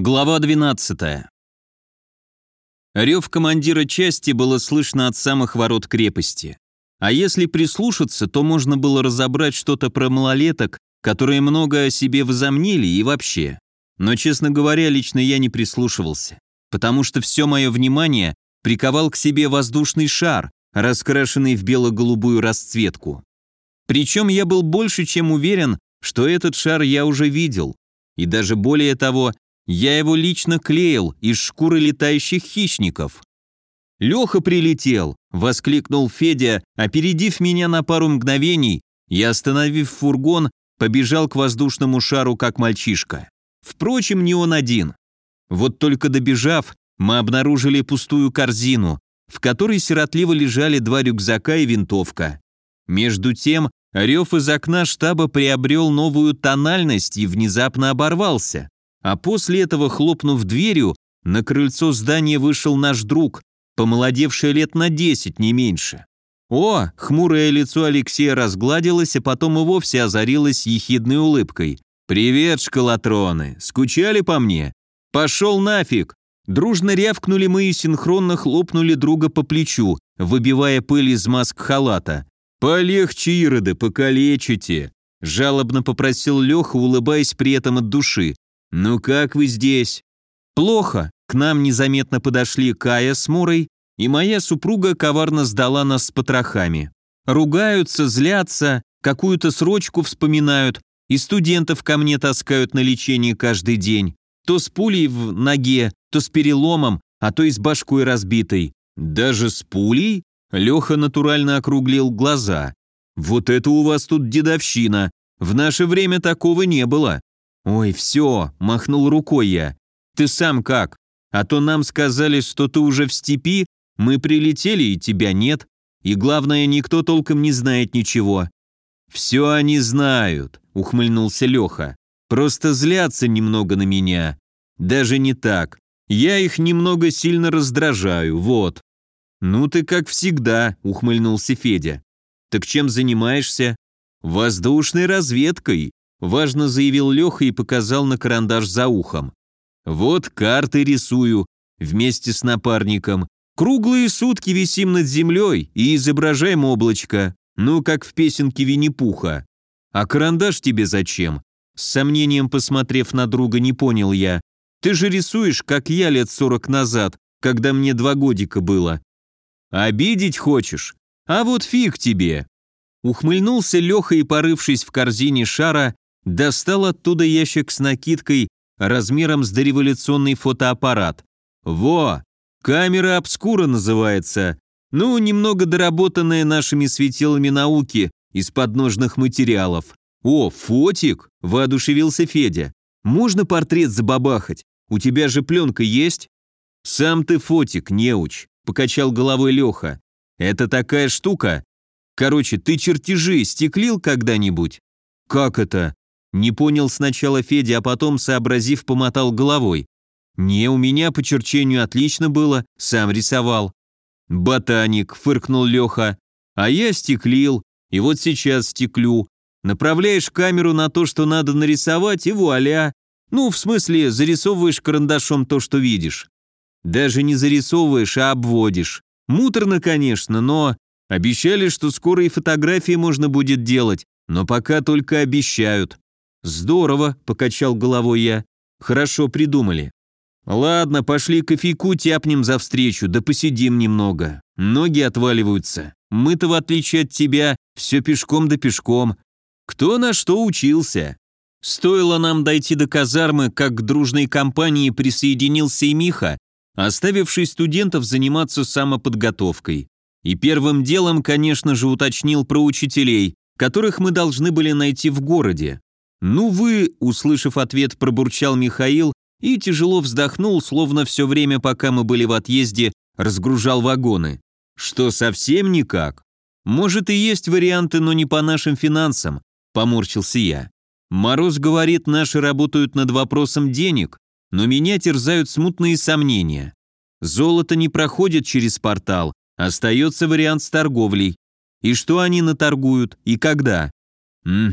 Глава 12. Рев командира части было слышно от самых ворот крепости. А если прислушаться, то можно было разобрать что-то про малолеток, которые много о себе возомнили и вообще. Но, честно говоря, лично я не прислушивался, потому что все мое внимание приковал к себе воздушный шар, раскрашенный в бело-голубую расцветку. Причем я был больше чем уверен, что этот шар я уже видел. И даже более того, я его лично клеил из шкуры летающих хищников. «Леха прилетел!» – воскликнул Федя, опередив меня на пару мгновений и, остановив фургон, побежал к воздушному шару, как мальчишка. Впрочем, не он один. Вот только добежав, мы обнаружили пустую корзину, в которой сиротливо лежали 2 рюкзака и винтовка. Между тем, рев из окна штаба приобрел новую тональность и внезапно оборвался. А после этого, хлопнув дверью, на крыльцо здания вышел наш друг, помолодевший лет на 10, не меньше. О, хмурое лицо Алексея разгладилось, а потом и вовсе озарилось ехидной улыбкой. «Привет, школотроны! Скучали по мне? Пошел нафиг!» Дружно рявкнули мы и синхронно хлопнули друга по плечу, выбивая пыль из маск халата. «Полегче, ироды, покалечите!» Жалобно попросил Леха, улыбаясь при этом от души. «Ну как вы здесь?» «Плохо». К нам незаметно подошли Кая с Мурой, и моя супруга коварно сдала нас с потрохами. Ругаются, злятся, какую-то срочку вспоминают, и студентов ко мне таскают на лечение каждый день. То с пулей в ноге, то с переломом, а то и с башкой разбитой. «Даже с пулей?» Леха натурально округлил глаза. «Вот это у вас тут дедовщина. В наше время такого не было». «Ой, все», – махнул рукой я. «Ты сам как? А то нам сказали, что ты уже в степи, мы прилетели и тебя нет. И главное, никто толком не знает ничего». «Все они знают», – ухмыльнулся Леха. «Просто злятся немного на меня. Даже не так. Я их немного сильно раздражаю, вот». «Ну ты как всегда», – ухмыльнулся Федя. «Так чем занимаешься?» «Воздушной разведкой», – важно заявил Леха и показал на карандаш за ухом. «Вот карты рисую, вместе с напарником. Круглые сутки висим над землей и изображаем облачко, ну, как в песенке Винни-Пуха. А карандаш тебе зачем?» С сомнением посмотрев на друга, не понял я. «Ты же рисуешь, как я лет 40 назад, когда мне 2 годика было. Обидеть хочешь? А вот фиг тебе!» Ухмыльнулся Леха и, порывшись в корзине шара, достал оттуда ящик с накидкой размером с дореволюционный фотоаппарат. «Во! Камера обскура называется. Ну, немного доработанная нашими светилами науки из подножных материалов». «О, фотик!» – воодушевился Федя. «Можно портрет забабахать? У тебя же пленка есть?» «Сам ты фотик, неуч», – покачал головой Леха. «Это такая штука. Короче, ты чертежи стеклил когда-нибудь?» «Как это?» Не понял сначала Федя, а потом, сообразив, помотал головой. «Не, у меня по черчению отлично было, сам рисовал». «Ботаник», – фыркнул Леха. «А я стеклил, и вот сейчас стеклю. Направляешь камеру на то, что надо нарисовать, и вуаля. Ну, в смысле, зарисовываешь карандашом то, что видишь. Даже не зарисовываешь, а обводишь. Муторно, конечно, но... Обещали, что скоро и фотографии можно будет делать, но пока только обещают». «Здорово», – покачал головой я. «Хорошо придумали. Ладно, пошли кофейку тяпнем за встречу, да посидим немного. Ноги отваливаются. Мы-то, в отличие от тебя, все пешком да пешком. Кто на что учился». Стоило нам дойти до казармы, как к дружной компании присоединился и Миха, оставивший студентов заниматься самоподготовкой. И первым делом, конечно же, уточнил про учителей, которых мы должны были найти в городе. «Ну вы», услышав ответ, пробурчал Михаил и тяжело вздохнул, словно все время, пока мы были в отъезде, разгружал вагоны. «Что, совсем никак?» «Может и есть варианты, но не по нашим финансам», поморщился я. «Мороз говорит, наши работают над вопросом денег, но меня терзают смутные сомнения. Золото не проходит через портал, остается вариант с торговлей. И что они наторгуют, и когда?» «Угу.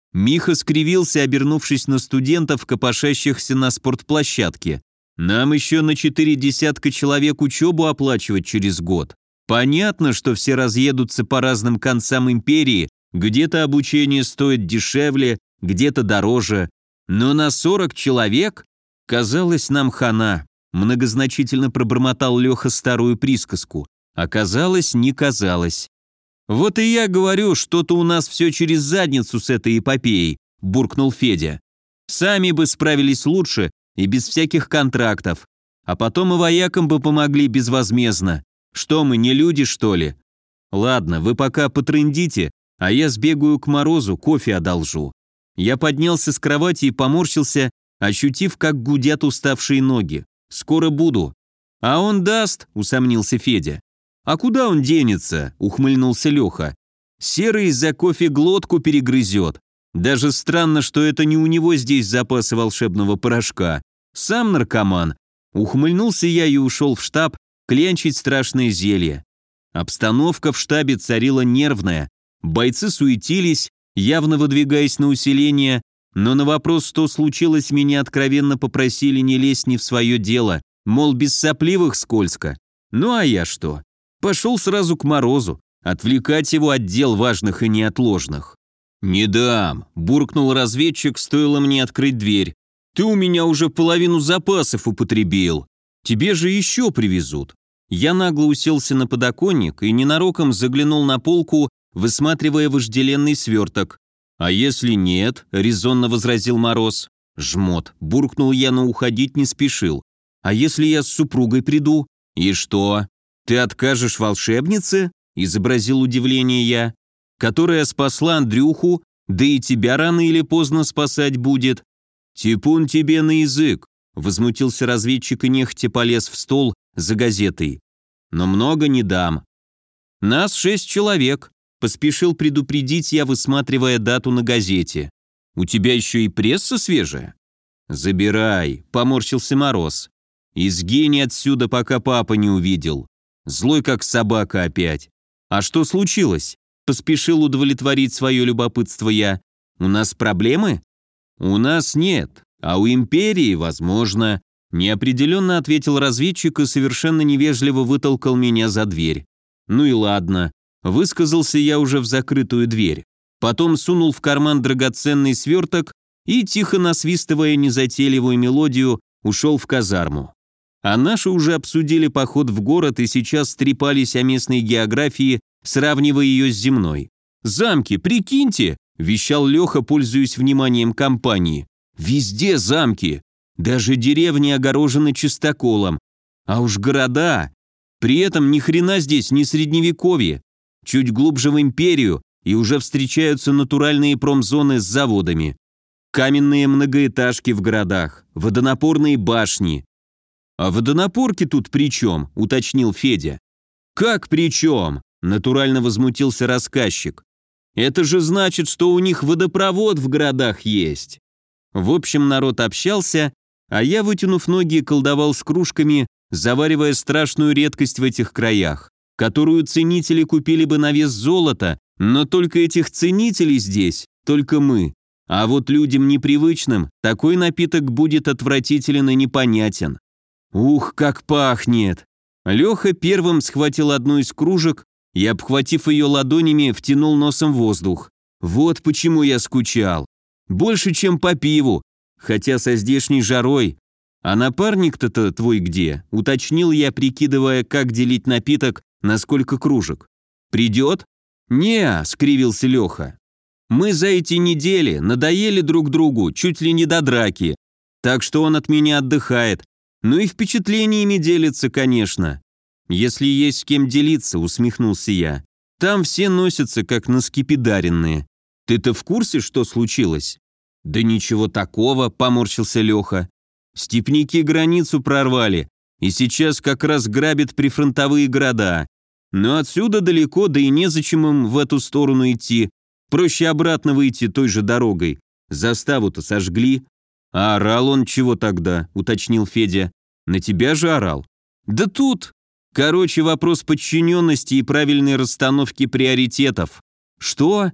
Миха скривился, обернувшись на студентов, копошащихся на спортплощадке. Нам еще на 4 десятка человек учебу оплачивать через год. Понятно, что все разъедутся по разным концам империи, где-то обучение стоит дешевле, где-то дороже. Но на 40 человек? Казалось, нам хана. Многозначительно пробормотал Леха старую присказку. Оказалось, не казалось. «Вот и я говорю, что-то у нас все через задницу с этой эпопеей», – буркнул Федя. «Сами бы справились лучше и без всяких контрактов. А потом и воякам бы помогли безвозмездно. Что мы, не люди, что ли? Ладно, вы пока потрындите, а я сбегаю к Морозу, кофе одолжу». Я поднялся с кровати и поморщился, ощутив, как гудят уставшие ноги. «Скоро буду». «А он даст», – усомнился Федя. «А куда он денется?» – ухмыльнулся Леха. «Серый из-за кофе глотку перегрызет. Даже странно, что это не у него здесь запасы волшебного порошка. Сам наркоман». Ухмыльнулся я и ушел в штаб клянчить страшное зелье. Обстановка в штабе царила нервная. Бойцы суетились, явно выдвигаясь на усиление, но на вопрос, что случилось, меня откровенно попросили не лезть не в свое дело, мол, без сопливых скользко. Ну а я что? Пошел сразу к Морозу, отвлекать его от дел важных и неотложных. «Не дам», – буркнул разведчик, стоило мне открыть дверь. «Ты у меня уже половину запасов употребил. Тебе же еще привезут». Я нагло уселся на подоконник и ненароком заглянул на полку, высматривая вожделенный сверток. «А если нет?» – резонно возразил Мороз. «Жмот», – буркнул я, но уходить не спешил. «А если я с супругой приду?» «И что? Ты откажешь волшебнице?» – изобразил удивление я. «Которая спасла Андрюху, да и тебя рано или поздно спасать будет». «Типун тебе на язык», – возмутился разведчик и нехотя полез в стол за газетой. «Но много не дам». «Нас 6 человек», – поспешил предупредить я, высматривая дату на газете. «У тебя еще и пресса свежая?» «Забирай», – поморщился Мороз. «И сгинь отсюда, пока папа не увидел. Злой как собака опять». «А что случилось?» – поспешил удовлетворить свое любопытство я. «У нас проблемы?» «У нас нет, а у империи, возможно», – неопределенно ответил разведчик и совершенно невежливо вытолкал меня за дверь. «Ну и ладно», – высказался я уже в закрытую дверь. Потом сунул в карман драгоценный сверток и, тихо насвистывая незатейливую мелодию, ушел в казарму. А наши уже обсудили поход в город и сейчас трепались о местной географии, сравнивая ее с земной. «Замки, прикиньте!» – вещал Леха, пользуясь вниманием компании. «Везде замки! Даже деревни огорожены чистоколом. А уж города! При этом ни хрена здесь не средневековье. Чуть глубже в империю, и уже встречаются натуральные промзоны с заводами. Каменные многоэтажки в городах, водонапорные башни». «А водонапорки тут при чем?» – уточнил Федя. «Как при чем?» – натурально возмутился рассказчик. «Это же значит, что у них водопровод в городах есть». В общем, народ общался, а я, вытянув ноги, колдовал с кружками, заваривая страшную редкость в этих краях, которую ценители купили бы на вес золота, но только этих ценителей здесь, только мы. А вот людям непривычным такой напиток будет отвратителен и непонятен. Ух, как пахнет! Леха первым схватил одну из кружек и, обхватив ее ладонями, втянул носом воздух. Вот почему я скучал. Больше, чем по пиву, хотя со здешней жарой. А напарник-то твой где? Уточнил я, прикидывая, как делить напиток на сколько кружек. Придет? Не, скривился Леха. Мы за эти недели надоели друг другу, чуть ли не до драки. Так что он от меня отдыхает. Ну и впечатлениями делится, конечно. Если есть с кем делиться, усмехнулся я. Там все носятся, как наскепидаренные. Ты-то в курсе, что случилось? Да ничего такого, поморщился Леха. Степняки границу прорвали, и сейчас как раз грабят прифронтовые города. Но отсюда далеко, да и незачем им в эту сторону идти. Проще обратно выйти той же дорогой. Заставу-то сожгли. «А орал он чего тогда?» – уточнил Федя. «На тебя же орал?» «Да тут...» Короче, вопрос подчиненности и правильной расстановки приоритетов. «Что?»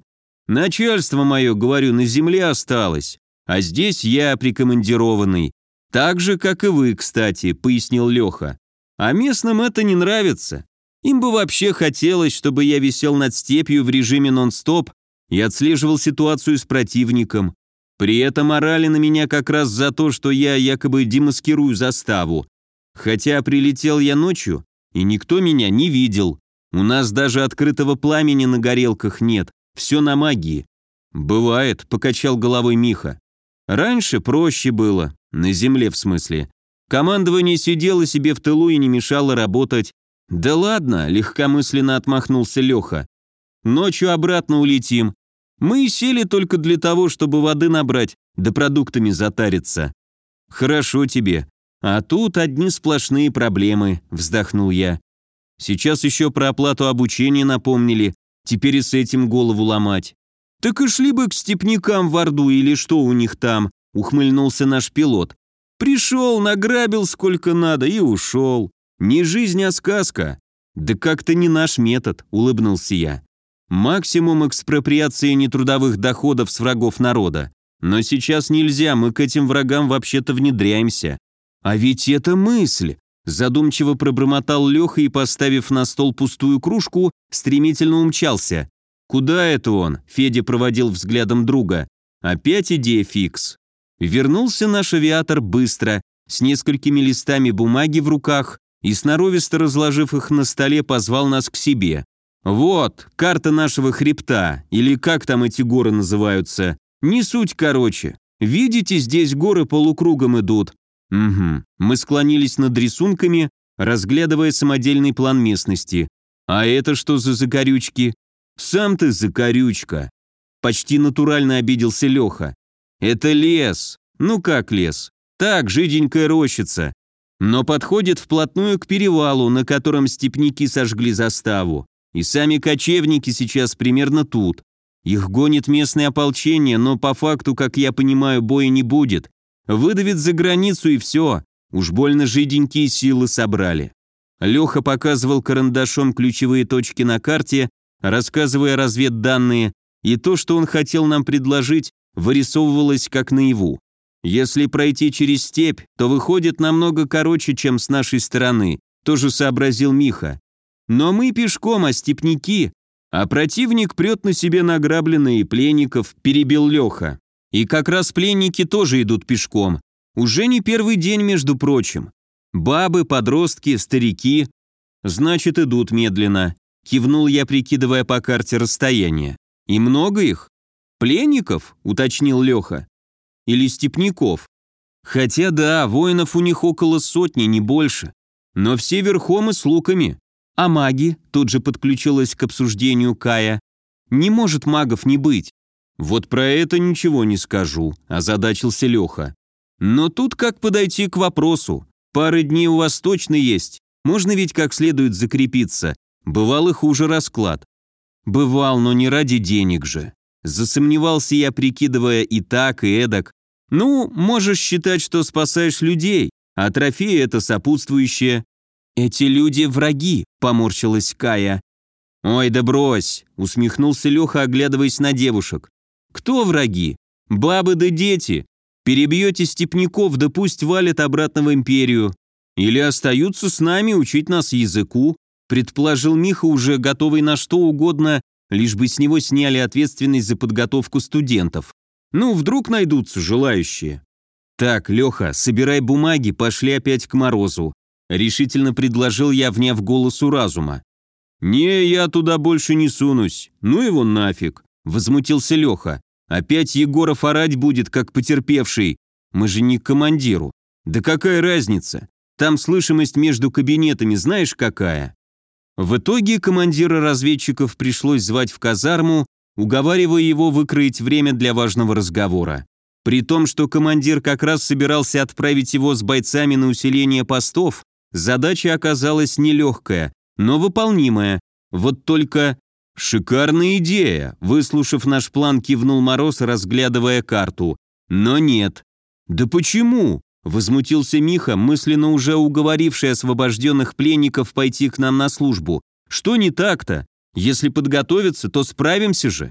Начальство мое, говорю, на земле осталось, а здесь я прикомандированный. Так же, как и вы, кстати», — пояснил Леха. «А местным это не нравится. Им бы вообще хотелось, чтобы я висел над степью в режиме нон-стоп и отслеживал ситуацию с противником. При этом орали на меня как раз за то, что я якобы демаскирую заставу. Хотя прилетел я ночью, и никто меня не видел. У нас даже открытого пламени на горелках нет, все на магии». «Бывает», — покачал головой Миха. «Раньше проще было, на земле в смысле. Командование сидело себе в тылу и не мешало работать». «Да ладно», — легкомысленно отмахнулся Леха. «Ночью обратно улетим. Мы и сели только для того, чтобы воды набрать, да продуктами затариться». «Хорошо тебе. А тут одни сплошные проблемы», — вздохнул я. «Сейчас еще про оплату обучения напомнили, теперь и с этим голову ломать». «Так и шли бы к степнякам в Орду или что у них там», — ухмыльнулся наш пилот. «Пришел, награбил сколько надо и ушел. Не жизнь, а сказка». «Да как-то не наш метод», — улыбнулся я. «Максимум экспроприации нетрудовых доходов с врагов народа. Но сейчас нельзя, мы к этим врагам вообще-то внедряемся». «А ведь это мысль», — задумчиво пробормотал Леха и, поставив на стол пустую кружку, стремительно умчался. «Куда это он?» — Федя проводил взглядом друга. «Опять идея фикс». Вернулся наш авиатор быстро, с несколькими листами бумаги в руках, и, сноровисто разложив их на столе, позвал нас к себе. «Вот, карта нашего хребта, или как там эти горы называются. Не суть, короче. Видите, здесь горы полукругом идут». «Угу». Мы склонились над рисунками, разглядывая самодельный план местности. «А это что за закорючки?» «Сам ты закорючка». Почти натурально обиделся Леха. «Это лес». «Ну как лес?» «Так, жиденькая рощица. Но подходит вплотную к перевалу, на котором степняки сожгли заставу. И сами кочевники сейчас примерно тут. Их гонит местное ополчение, но по факту, как я понимаю, боя не будет. Выдавит за границу и все. Уж больно жиденькие силы собрали». Леха показывал карандашом ключевые точки на карте, рассказывая разведданные, и то, что он хотел нам предложить, вырисовывалось как наяву. Если пройти через степь, то выходит намного короче, чем с нашей стороны, тоже сообразил Миха. Но мы пешком, а степняки, а противник прет на себе награбленное и пленников, перебил Леха. И как раз пленники тоже идут пешком. Уже не первый день, между прочим. Бабы, подростки, старики. Значит, идут медленно. Кивнул я, прикидывая по карте расстояние. «И много их?» «Пленников?» — уточнил Леха. «Или степняков?» «Хотя да, воинов у них около сотни, не больше. Но все верхом и с луками. А маги?» — тут же подключилась к обсуждению Кая. «Не может магов не быть». «Вот про это ничего не скажу», — озадачился Леха. «Но тут как подойти к вопросу? Пары дней у вас точно есть. Можно ведь как следует закрепиться. Бывал и хуже расклад». «Бывал, но не ради денег же». Засомневался я, прикидывая и так, и эдак. «Ну, можешь считать, что спасаешь людей, а трофеи — это сопутствующее». «Эти люди враги», — поморщилась Кая. «Ой, да брось», — усмехнулся Леха, оглядываясь на девушек. «Кто враги? Бабы да дети. Перебьете степняков, да пусть валят обратно в империю. Или остаются с нами учить нас языку», — предположил Миха, уже готовый на что угодно, лишь бы с него сняли ответственность за подготовку студентов. Ну, вдруг найдутся желающие. «Так, Леха, собирай бумаги, пошли опять к Морозу», — решительно предложил я, вняв голосу разума. «Не, я туда больше не сунусь. Ну его нафиг», — возмутился Леха. «Опять Егоров орать будет, как потерпевший. Мы же не к командиру». «Да какая разница? Там слышимость между кабинетами знаешь какая?» В итоге командира разведчиков пришлось звать в казарму, уговаривая его выкроить время для важного разговора. При том, что командир как раз собирался отправить его с бойцами на усиление постов, задача оказалась нелегкая, но выполнимая. Вот только... «Шикарная идея», — выслушав наш план, кивнул Мороз, разглядывая карту. «Но нет». «Да почему?» — возмутился Миха, мысленно уже уговоривший освобожденных пленников пойти к нам на службу. «Что не так-то? Если подготовиться, то справимся же».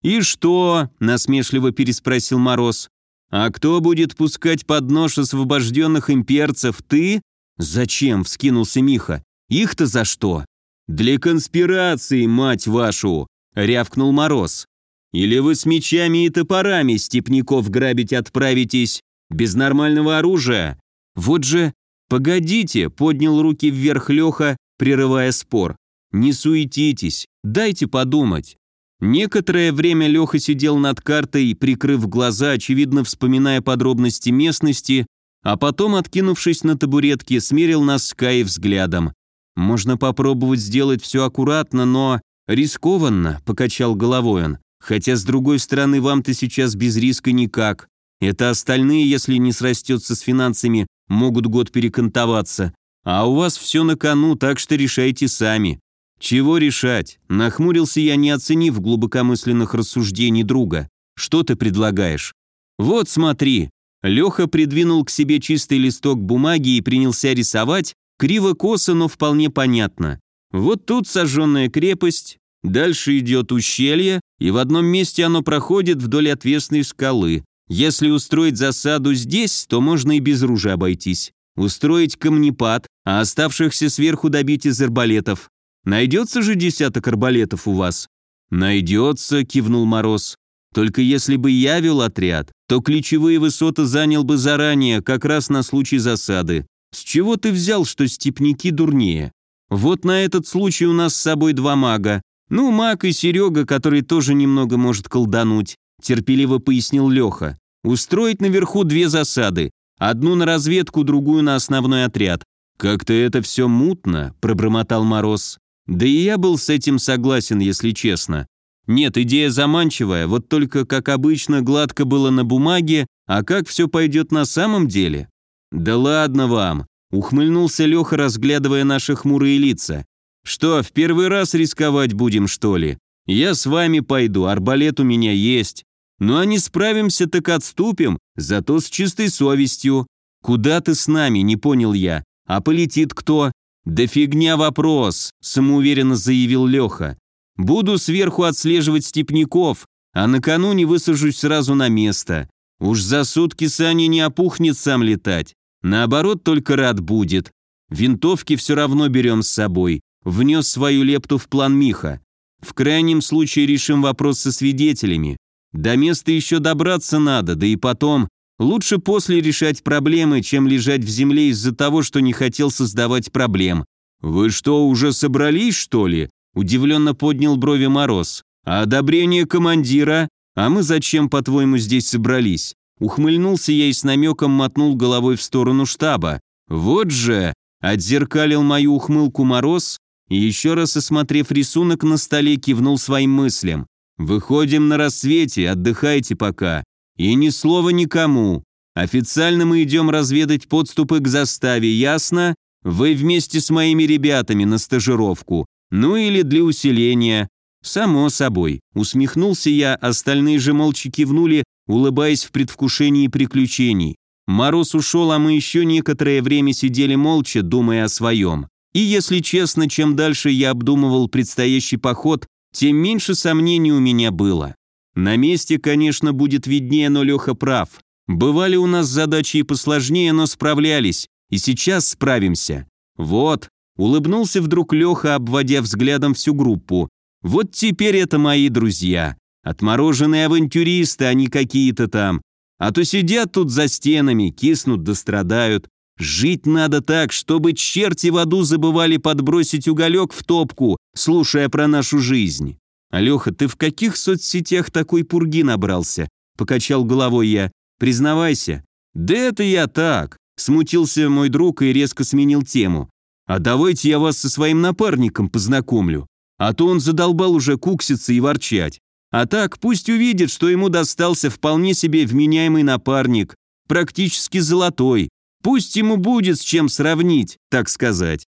«И что?» – насмешливо переспросил Мороз. «А кто будет пускать под нож освобожденных имперцев, ты?» «Зачем?» – вскинулся Миха. «Их-то за что?» «Для конспирации, мать вашу!» – рявкнул Мороз. «Или вы с мечами и топорами степняков грабить отправитесь без нормального оружия?» «Вот же...» «Погодите!» – поднял руки вверх Леха, прерывая спор. «Не суетитесь, дайте подумать». Некоторое время Леха сидел над картой, прикрыв глаза, очевидно вспоминая подробности местности, а потом, откинувшись на табуретке, смерил нас с Каей взглядом. «Можно попробовать сделать все аккуратно, но рискованно», – покачал головой он. «Хотя, с другой стороны, вам-то сейчас без риска никак. Это остальные, если не срастется с финансами, могут год перекантоваться. А у вас все на кону, так что решайте сами». «Чего решать?» – нахмурился я, не оценив глубокомысленных рассуждений друга. «Что ты предлагаешь?» «Вот смотри». Леха придвинул к себе чистый листок бумаги и принялся рисовать, криво-косо, но вполне понятно. Вот тут сожженная крепость, дальше идет ущелье, и в одном месте оно проходит вдоль отвесной скалы. Если устроить засаду здесь, то можно и без ружья обойтись. Устроить камнепад, а оставшихся сверху добить из арбалетов. Найдется же 10 арбалетов у вас?» «Найдется», — кивнул Мороз. «Только если бы я вел отряд, то ключевые высоты занял бы заранее, как раз на случай засады. С чего ты взял, что степняки дурнее? Вот на этот случай у нас с собой 2 мага. Ну, маг и Серега, который тоже немного может колдануть», — терпеливо пояснил Леха. «Устроить наверху 2 засады. Одну на разведку, другую на основной отряд». «Как-то это все мутно», — пробормотал Мороз. Да и я был с этим согласен, если честно. Нет, идея заманчивая, вот только, как обычно, гладко было на бумаге, а как все пойдет на самом деле? «Да ладно вам», — ухмыльнулся Леха, разглядывая наши хмурые лица. «Что, в первый раз рисковать будем, что ли? Я с вами пойду, арбалет у меня есть. Ну а не справимся, так отступим, зато с чистой совестью». «Куда ты с нами?» — не понял я. «А полетит кто?» «Да фигня вопрос», – самоуверенно заявил Леха. «Буду сверху отслеживать степняков, а накануне высажусь сразу на место. Уж за сутки Саня не опухнет сам летать. Наоборот, только рад будет. Винтовки все равно берем с собой», – внес свою лепту в план Миха. «В крайнем случае решим вопрос со свидетелями. До места еще добраться надо, да и потом. Лучше после решать проблемы, чем лежать в земле из-за того, что не хотел создавать проблем». «Вы что, уже собрались, что ли?» – удивленно поднял брови Мороз. «А одобрение командира? А мы зачем, по-твоему, здесь собрались?» Ухмыльнулся я и с намеком мотнул головой в сторону штаба. «Вот же!» – отзеркалил мою ухмылку Мороз и, еще раз осмотрев рисунок на столе, кивнул своим мыслям. «Выходим на рассвете, отдыхайте пока. И ни слова никому. Официально мы идем разведать подступы к заставе, ясно? Вы вместе с моими ребятами на стажировку. Ну или для усиления». «Само собой», — усмехнулся я, остальные же молча кивнули, улыбаясь в предвкушении приключений. Мороз ушел, а мы еще некоторое время сидели молча, думая о своем. И если честно, чем дальше я обдумывал предстоящий поход, тем меньше сомнений у меня было. На месте, конечно, будет виднее, но Леха прав. Бывали у нас задачи и посложнее, но справлялись. И сейчас справимся. Вот, улыбнулся вдруг Леха, обводя взглядом всю группу. Вот теперь это мои друзья. Отмороженные авантюристы, а не какие-то там. А то сидят тут за стенами, киснут да страдают. Жить надо так, чтобы черти в аду забывали подбросить уголек в топку, слушая про нашу жизнь. «Алёха, ты в каких соцсетях такой пурги набрался?» – покачал головой я. «Признавайся». «Да это я так», – смутился мой друг и резко сменил тему. «А давайте я вас со своим напарником познакомлю. А то он задолбал уже кукситься и ворчать. А так пусть увидит, что ему достался вполне себе вменяемый напарник, практически золотой. Пусть ему будет с чем сравнить, так сказать».